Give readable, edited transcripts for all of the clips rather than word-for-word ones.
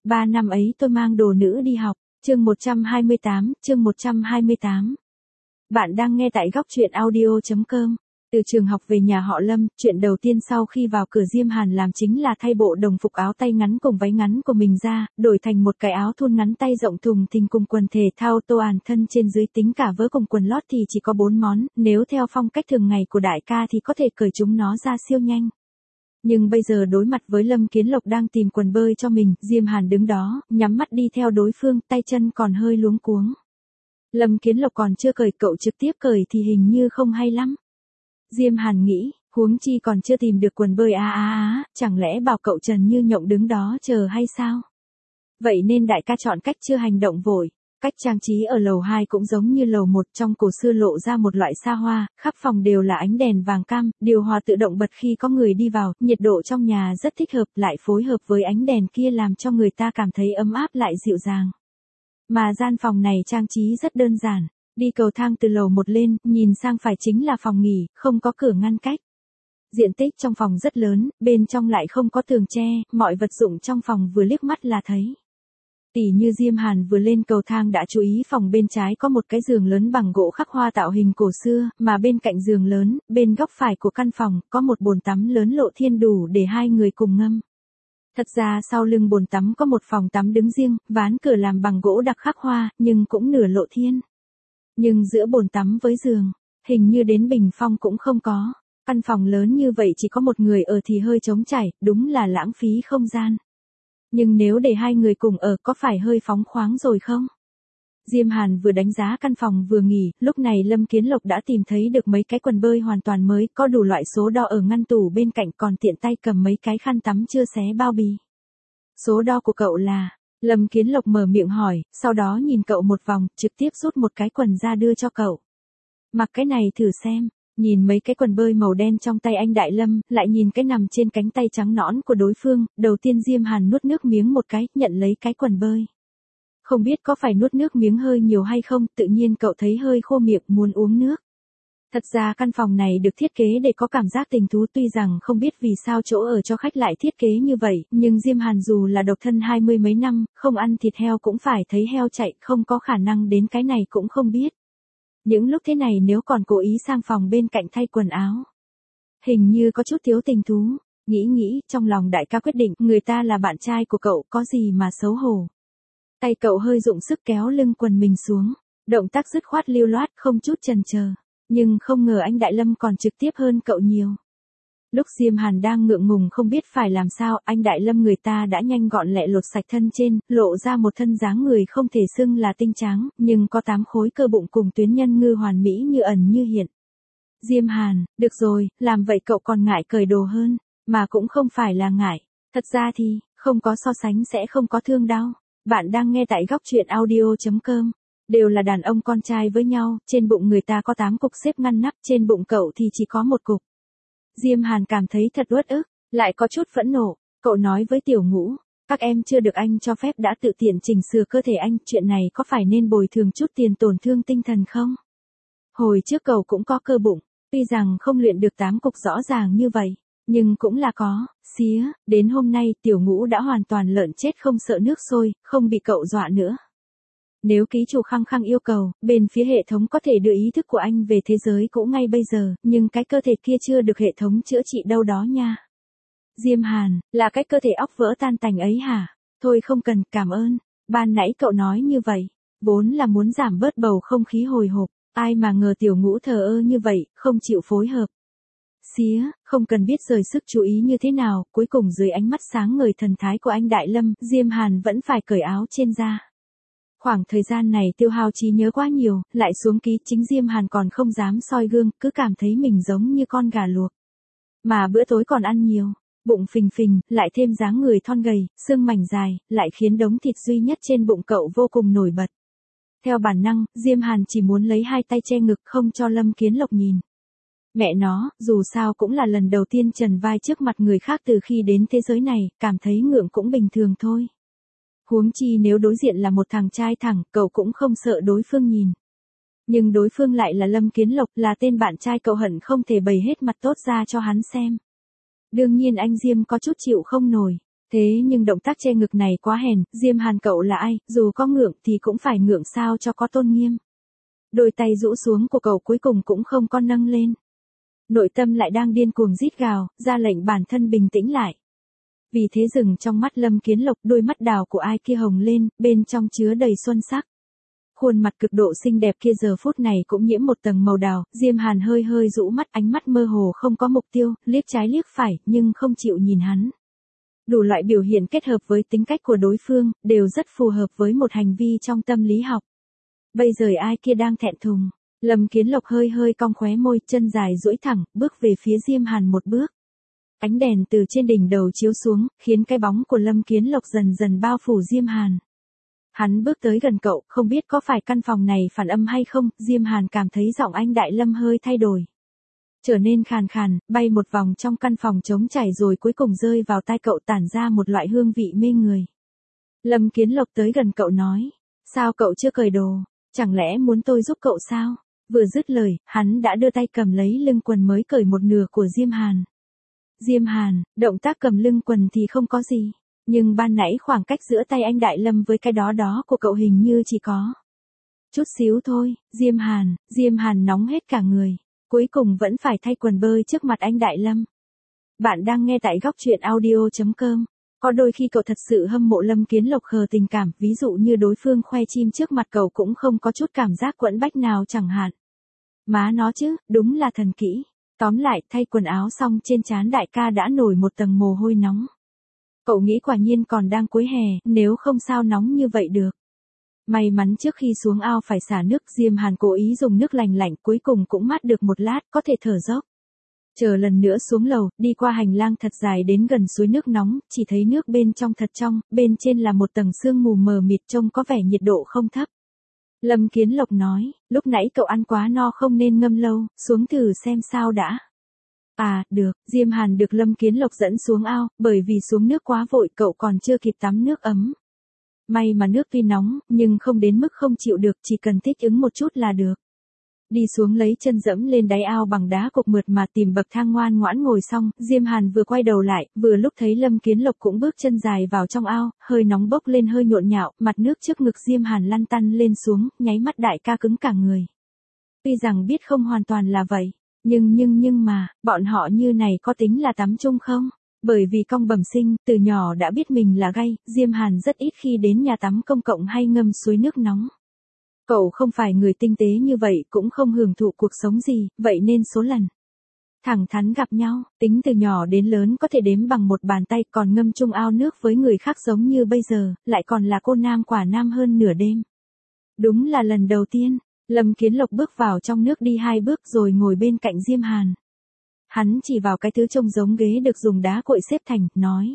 3 năm ấy tôi mang đồ nữ đi học. Chương 128. Bạn đang nghe tại góc truyện audio.com. Từ trường học về nhà họ Lâm, chuyện đầu tiên sau khi vào cửa Diêm Hàn làm chính là thay bộ đồng phục áo tay ngắn cùng váy ngắn của mình ra, đổi thành một cái áo thun ngắn tay rộng thùng thình cùng quần thể thao toàn thân trên dưới, tính cả vớ cùng quần lót thì chỉ có 4 món, nếu theo phong cách thường ngày của đại ca thì có thể cởi chúng nó ra siêu nhanh. Nhưng bây giờ đối mặt với Lâm Kiến Lộc đang tìm quần bơi cho mình, Diêm Hàn đứng đó, nhắm mắt đi theo đối phương, tay chân còn hơi luống cuống. Lâm Kiến Lộc còn chưa cởi, cậu trực tiếp cởi thì hình như không hay lắm. Diêm Hàn nghĩ, huống chi còn chưa tìm được quần bơi chẳng lẽ bảo cậu Trần Như Nhộng đứng đó chờ hay sao? Vậy nên đại ca chọn cách chưa hành động vội. Cách trang trí ở lầu 2 cũng giống như lầu 1, trong cổ xưa lộ ra một loại xa hoa, khắp phòng đều là ánh đèn vàng cam, điều hòa tự động bật khi có người đi vào, nhiệt độ trong nhà rất thích hợp, lại phối hợp với ánh đèn kia làm cho người ta cảm thấy ấm áp lại dịu dàng. Mà gian phòng này trang trí rất đơn giản, đi cầu thang từ lầu 1 lên, nhìn sang phải chính là phòng nghỉ, không có cửa ngăn cách. Diện tích trong phòng rất lớn, bên trong lại không có tường tre, mọi vật dụng trong phòng vừa liếc mắt là thấy. Tỉ như Diêm Hàn vừa lên cầu thang đã chú ý phòng bên trái có một cái giường lớn bằng gỗ khắc hoa tạo hình cổ xưa, mà bên cạnh giường lớn, bên góc phải của căn phòng, có một bồn tắm lớn lộ thiên đủ để hai người cùng ngâm. Thật ra sau lưng bồn tắm có một phòng tắm đứng riêng, ván cửa làm bằng gỗ đặc khắc hoa, nhưng cũng nửa lộ thiên. Nhưng giữa bồn tắm với giường, hình như đến bình phong cũng không có. Căn phòng lớn như vậy chỉ có một người ở thì hơi trống trải, đúng là lãng phí không gian. Nhưng nếu để hai người cùng ở có phải hơi phóng khoáng rồi không? Diêm Hàn vừa đánh giá căn phòng vừa nghỉ, lúc này Lâm Kiến Lộc đã tìm thấy được mấy cái quần bơi hoàn toàn mới, có đủ loại số đo ở ngăn tủ bên cạnh, còn tiện tay cầm mấy cái khăn tắm chưa xé bao bì. Số đo của cậu là? Lâm Kiến Lộc mở miệng hỏi, sau đó nhìn cậu một vòng, trực tiếp rút một cái quần ra đưa cho cậu. Mặc cái này thử xem. Nhìn mấy cái quần bơi màu đen trong tay anh Đại Lâm, lại nhìn cái nằm trên cánh tay trắng nõn của đối phương, đầu tiên Diêm Hàn nuốt nước miếng một cái, nhận lấy cái quần bơi. Không biết có phải nuốt nước miếng hơi nhiều hay không, tự nhiên cậu thấy hơi khô miệng, muốn uống nước. Thật ra căn phòng này được thiết kế để có cảm giác tình thú, tuy rằng không biết vì sao chỗ ở cho khách lại thiết kế như vậy, nhưng Diêm Hàn dù là độc thân 20 mấy năm, không ăn thịt heo cũng phải thấy heo chạy, không có khả năng đến cái này cũng không biết. Những lúc thế này nếu còn cố ý sang phòng bên cạnh thay quần áo, hình như có chút thiếu tình thú. Nghĩ, trong lòng đại ca quyết định, người ta là bạn trai của cậu, có gì mà xấu hổ. Tay cậu hơi dụng sức kéo lưng quần mình xuống, động tác dứt khoát lưu loát, không chút chần chờ. Nhưng không ngờ anh Đại Lâm còn trực tiếp hơn cậu nhiều. Lúc Diêm Hàn đang ngượng ngùng không biết phải làm sao, anh Đại Lâm người ta đã nhanh gọn lẹ lột sạch thân trên, lộ ra một thân dáng người không thể xưng là tinh tráng, nhưng có 8 khối cơ bụng cùng tuyến nhân ngư hoàn mỹ như ẩn như hiện. Diêm Hàn, được rồi, làm vậy cậu còn ngại cởi đồ hơn, mà cũng không phải là ngại. Thật ra thì, không có so sánh sẽ không có thương đau. Bạn đang nghe tại góc truyện audio.com. Đều là đàn ông con trai với nhau, trên bụng người ta có 8 cục xếp ngăn nắp, trên bụng cậu thì chỉ có 1 cục. Diêm Hàn cảm thấy thật uất ức, lại có chút phẫn nộ, cậu nói với Tiểu Ngũ, các em chưa được anh cho phép đã tự tiện chỉnh sửa cơ thể anh, chuyện này có phải nên bồi thường chút tiền tổn thương tinh thần không? Hồi trước cậu cũng có cơ bụng, tuy rằng không luyện được 8 cục rõ ràng như vậy, nhưng cũng là có, xía, đến hôm nay Tiểu Ngũ đã hoàn toàn lợn chết không sợ nước sôi, không bị cậu dọa nữa. Nếu ký chủ khăng khăng yêu cầu, bên phía hệ thống có thể đưa ý thức của anh về thế giới cũ ngay bây giờ, nhưng cái cơ thể kia chưa được hệ thống chữa trị đâu đó nha. Diêm Hàn, là cái cơ thể óc vỡ tan tành ấy hả? Thôi không cần, cảm ơn. Ban nãy cậu nói như vậy, vốn là muốn giảm bớt bầu không khí hồi hộp, ai mà ngờ Tiểu Ngũ thờ ơ như vậy, không chịu phối hợp. Xía, không cần biết rời sức chú ý như thế nào, cuối cùng dưới ánh mắt sáng ngời thần thái của anh Đại Lâm, Diêm Hàn vẫn phải cởi áo trên ra. Khoảng thời gian này tiêu hao trí nhớ quá nhiều, lại xuống ký, chính Diêm Hàn còn không dám soi gương, cứ cảm thấy mình giống như con gà luộc. Mà bữa tối còn ăn nhiều, bụng phình phình, lại thêm dáng người thon gầy, xương mảnh dài, lại khiến đống thịt duy nhất trên bụng cậu vô cùng nổi bật. Theo bản năng, Diêm Hàn chỉ muốn lấy hai tay che ngực không cho Lâm Kiến Lộc nhìn. Mẹ nó, dù sao cũng là lần đầu tiên trần vai trước mặt người khác từ khi đến thế giới này, cảm thấy ngượng cũng bình thường thôi. Huống chi nếu đối diện là một thằng trai thẳng, cậu cũng không sợ đối phương nhìn. Nhưng đối phương lại là Lâm Kiến Lộc, là tên bạn trai cậu hận không thể bày hết mặt tốt ra cho hắn xem. Đương nhiên anh Diêm có chút chịu không nổi. Thế nhưng động tác che ngực này quá hèn, Diêm Hàn cậu là ai, dù có ngượng thì cũng phải ngượng sao cho có tôn nghiêm. Đôi tay rũ xuống của cậu cuối cùng cũng không có nâng lên. Nội tâm lại đang điên cuồng rít gào, ra lệnh bản thân bình tĩnh lại. Vì thế dừng trong mắt Lâm Kiến Lộc, đôi mắt đào của ai kia hồng lên, bên trong chứa đầy xuân sắc. Khuôn mặt cực độ xinh đẹp kia giờ phút này cũng nhiễm một tầng màu đào, Diêm Hàn hơi hơi rũ mắt, ánh mắt mơ hồ không có mục tiêu, liếc trái liếc phải, nhưng không chịu nhìn hắn. Đủ loại biểu hiện kết hợp với tính cách của đối phương, đều rất phù hợp với một hành vi trong tâm lý học. Bây giờ ai kia đang thẹn thùng. Lâm Kiến Lộc hơi hơi cong khóe môi, chân dài duỗi thẳng, bước về phía Diêm Hàn một bước. Ánh đèn từ trên đỉnh đầu chiếu xuống, khiến cái bóng của Lâm Kiến Lộc dần dần bao phủ Diêm Hàn. Hắn bước tới gần cậu, không biết có phải căn phòng này phản âm hay không, Diêm Hàn cảm thấy giọng anh Đại Lâm hơi thay đổi. Trở nên khàn khàn, bay một vòng trong căn phòng trống trải rồi cuối cùng rơi vào tai cậu, tản ra một loại hương vị mê người. Lâm Kiến Lộc tới gần cậu nói, sao cậu chưa cởi đồ, chẳng lẽ muốn tôi giúp cậu sao? Vừa dứt lời, hắn đã đưa tay cầm lấy lưng quần mới cởi một nửa của Diêm Hàn. Diêm Hàn, động tác cầm lưng quần thì không có gì, nhưng ban nãy khoảng cách giữa tay anh Đại Lâm với cái đó của cậu hình như chỉ có chút xíu thôi. Diêm Hàn nóng hết cả người, cuối cùng vẫn phải thay quần bơi trước mặt anh Đại Lâm. Bạn đang nghe tại góc truyện audio.com. Có đôi khi cậu thật sự hâm mộ Lâm Kiến Lộc khờ tình cảm, ví dụ như đối phương khoe chim trước mặt cậu cũng không có chút cảm giác quẫn bách nào chẳng hạn. Má nó chứ, đúng là thần kỹ. Tóm lại, thay quần áo xong trên trán đại ca đã nổi một tầng mồ hôi nóng. Cậu nghĩ quả nhiên còn đang cuối hè, nếu không sao nóng như vậy được. May mắn trước khi xuống ao phải xả nước, Diêm Hàn cố ý dùng nước lành lạnh, cuối cùng cũng mát được một lát, có thể thở dốc. Chờ lần nữa xuống lầu, đi qua hành lang thật dài đến gần suối nước nóng, chỉ thấy nước bên trong thật trong, bên trên là một tầng sương mù mờ mịt, trông có vẻ nhiệt độ không thấp. Lâm Kiến Lộc nói, lúc nãy cậu ăn quá no không nên ngâm lâu, xuống thử xem sao đã. À, được, Diêm Hàn được Lâm Kiến Lộc dẫn xuống ao, bởi vì xuống nước quá vội cậu còn chưa kịp tắm nước ấm. May mà nước tuy nóng, nhưng không đến mức không chịu được, chỉ cần thích ứng một chút là được. Đi xuống lấy chân dẫm lên đáy ao bằng đá cục mượt mà tìm bậc thang ngoan ngoãn ngồi xong, Diêm Hàn vừa quay đầu lại, vừa lúc thấy Lâm Kiến Lộc cũng bước chân dài vào trong ao, hơi nóng bốc lên hơi nhộn nhạo, mặt nước trước ngực Diêm Hàn lăn tăn lên xuống, nháy mắt đại ca cứng cả người. Tuy rằng biết không hoàn toàn là vậy, nhưng mà, bọn họ như này có tính là tắm chung không? Bởi vì cong bẩm sinh, từ nhỏ đã biết mình là gay, Diêm Hàn rất ít khi đến nhà tắm công cộng hay ngâm suối nước nóng. Cậu không phải người tinh tế như vậy, cũng không hưởng thụ cuộc sống gì, vậy nên số lần thẳng thắn gặp nhau, tính từ nhỏ đến lớn có thể đếm bằng một bàn tay, còn ngâm chung ao nước với người khác giống như bây giờ, lại còn là cô nam quả nam hơn nửa đêm. Đúng là lần đầu tiên, Lâm Kiến Lộc bước vào trong nước đi 2 bước rồi ngồi bên cạnh Diêm Hàn. Hắn chỉ vào cái thứ trông giống ghế được dùng đá cội xếp thành, nói.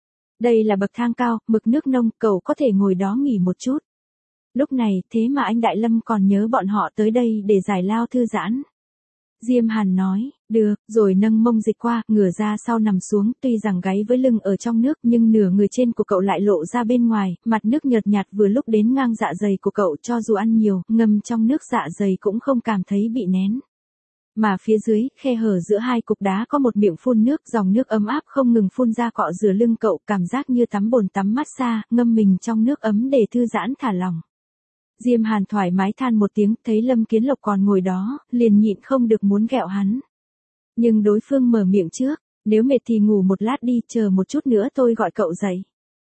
Đây là bậc thang cao, mực nước nông, cậu có thể ngồi đó nghỉ một chút. Lúc này, thế mà anh Đại Lâm còn nhớ bọn họ tới đây để giải lao thư giãn. Diêm Hàn nói, được, rồi nâng mông dịch qua, ngửa ra sau nằm xuống, tuy rằng gáy với lưng ở trong nước nhưng nửa người trên của cậu lại lộ ra bên ngoài, mặt nước nhợt nhạt vừa lúc đến ngang dạ dày của cậu, cho dù ăn nhiều, ngâm trong nước dạ dày cũng không cảm thấy bị nén. Mà phía dưới, khe hở giữa hai cục đá có một miệng phun nước, dòng nước ấm áp không ngừng phun ra cọ rửa lưng cậu, cảm giác như tắm bồn tắm massage, ngâm mình trong nước ấm để thư giãn thả lỏng. Diêm Hàn thoải mái than một tiếng, thấy Lâm Kiến Lộc còn ngồi đó, liền nhịn không được muốn ghẹo hắn. Nhưng đối phương mở miệng trước, nếu mệt thì ngủ một lát đi, chờ một chút nữa tôi gọi cậu dậy.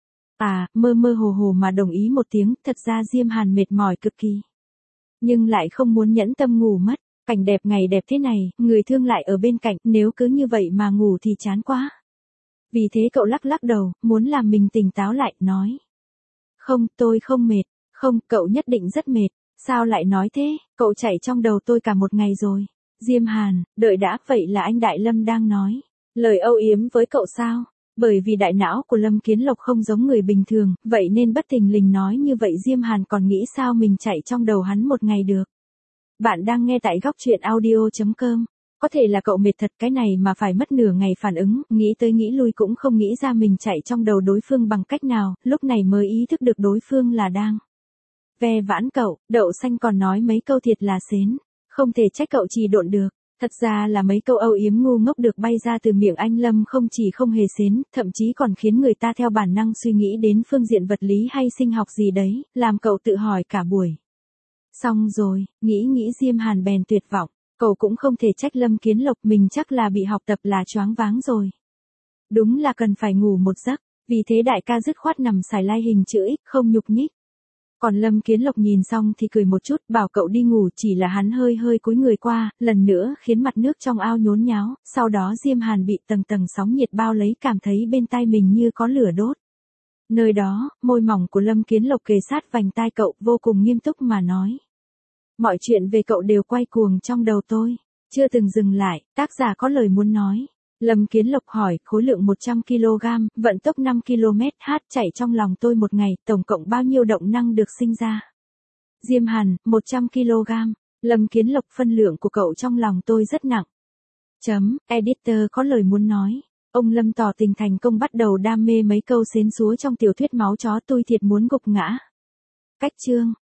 À, mơ mơ hồ hồ mà đồng ý một tiếng, thật ra Diêm Hàn mệt mỏi cực kỳ. Nhưng lại không muốn nhẫn tâm ngủ mất, cảnh đẹp ngày đẹp thế này, người thương lại ở bên cạnh, nếu cứ như vậy mà ngủ thì chán quá. Vì thế cậu lắc lắc đầu, muốn làm mình tỉnh táo lại, nói. Không, tôi không mệt. Không, cậu nhất định rất mệt, sao lại nói thế, cậu chạy trong đầu tôi cả một ngày rồi. Diêm Hàn, đợi đã, vậy là anh Đại Lâm đang nói lời âu yếm với cậu sao? Bởi vì đại não của Lâm Kiến Lộc không giống người bình thường, vậy nên bất thình lình nói như vậy Diêm Hàn còn nghĩ sao mình chạy trong đầu hắn một ngày được. Bạn đang nghe tại góc truyện audio.com. Có thể là cậu mệt thật, cái này mà phải mất nửa ngày phản ứng, nghĩ tới nghĩ lui cũng không nghĩ ra mình chạy trong đầu đối phương bằng cách nào, lúc này mới ý thức được đối phương là đang ve vãn cậu. Đậu Xanh còn nói mấy câu thiệt là xến, không thể trách cậu trì độn được. Thật ra là mấy câu âu yếm ngu ngốc được bay ra từ miệng anh Lâm không chỉ không hề xến, thậm chí còn khiến người ta theo bản năng suy nghĩ đến phương diện vật lý hay sinh học gì đấy, làm cậu tự hỏi cả buổi. Xong rồi, nghĩ Diêm Hàn bèn tuyệt vọng, cậu cũng không thể trách Lâm Kiến Lộc, mình chắc là bị học tập là choáng váng rồi. Đúng là cần phải ngủ một giấc, vì thế đại ca dứt khoát nằm xài lai hình chữ X không nhúc nhích. Còn Lâm Kiến Lộc nhìn xong thì cười một chút, bảo cậu đi ngủ, chỉ là hắn hơi cúi người qua, lần nữa khiến mặt nước trong ao nhốn nháo, sau đó Diêm Hàn bị tầng tầng sóng nhiệt bao lấy, cảm thấy bên tai mình như có lửa đốt. Nơi đó, môi mỏng của Lâm Kiến Lộc kề sát vành tai cậu, vô cùng nghiêm túc mà nói. Mọi chuyện về cậu đều quay cuồng trong đầu tôi, chưa từng dừng lại, tác giả có lời muốn nói. Lâm Kiến Lộc hỏi, khối lượng 100 kg, vận tốc 5 km/h chạy trong lòng tôi một ngày, tổng cộng bao nhiêu động năng được sinh ra? Diêm Hàn, 100 kg. Lâm Kiến Lộc, phân lượng của cậu trong lòng tôi rất nặng. Editor có lời muốn nói. Ông Lâm tỏ tình thành công, bắt đầu đam mê mấy câu xến xúa trong tiểu thuyết máu chó, tôi thiệt muốn gục ngã. Cách chương.